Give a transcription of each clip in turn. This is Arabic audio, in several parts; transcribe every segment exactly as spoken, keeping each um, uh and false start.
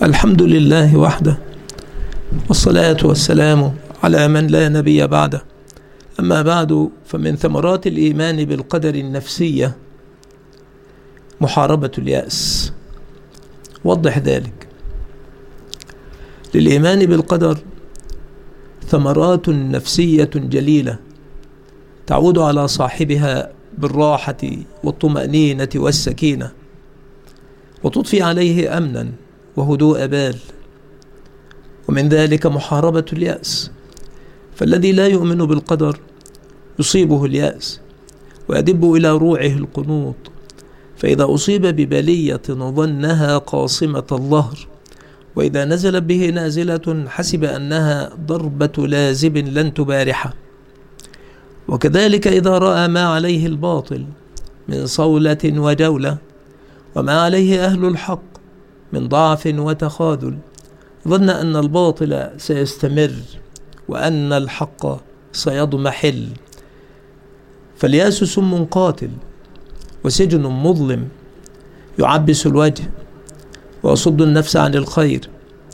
الحمد لله وحده، والصلاة والسلام على من لا نبي بعده. أما بعد، فمن ثمرات الإيمان بالقدر النفسية محاربة اليأس. وضح ذلك. للإيمان بالقدر ثمرات نفسية جليلة تعود على صاحبها بالراحة والطمأنينة والسكينة، وتضفي عليه أمنا وهدوء بال. ومن ذلك محاربة اليأس، فالذي لا يؤمن بالقدر يصيبه اليأس ويدب إلى روعه القنوط، فإذا أصيب ببلية ظنها قاصمة الظهر، وإذا نزلت به نازلة حسب أنها ضربة لازب لن تبارحه. وكذلك إذا رأى ما عليه الباطل من صولة وجولة، وما عليه أهل الحق من ضعف وتخاذل، ظن أن الباطل سيستمر وأن الحق سيضمحل. فالياس سم قاتل وسجن مظلم يعبس الوجه ويصد النفس عن الخير،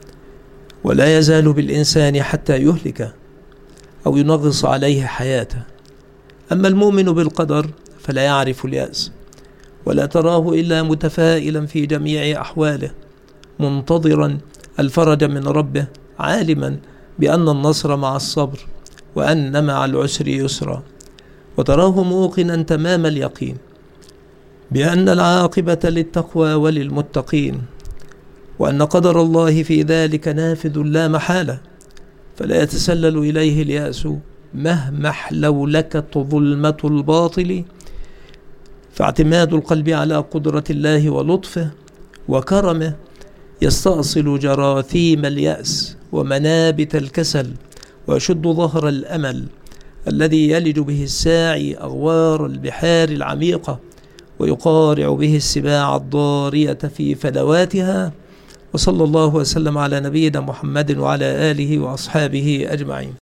ولا يزال بالإنسان حتى يهلك أو ينغص عليه حياته. أما المؤمن بالقدر فلا يعرف اليأس، ولا تراه إلا متفائلا في جميع أحواله، منتظرا الفرج من ربه، عالما بأن النصر مع الصبر وأن مع العسر يسرا. وتراه موقنا تمام اليقين بأن العاقبة للتقوى وللمتقين، وأن قدر الله في ذلك نافذ لا محالة، فلا يتسلل إليه اليأس مهما حلولكت ظلمة الباطل. فاعتماد القلب على قدرة الله ولطفه وكرمه يستأصل جراثيم اليأس ومنابت الكسل، ويشد ظهر الأمل الذي يلج به الساعي أغوار البحار العميقة، ويقارع به السباع الضارية في فلواتها. وصلى الله وسلم على نبينا محمد وعلى آله وأصحابه أجمعين.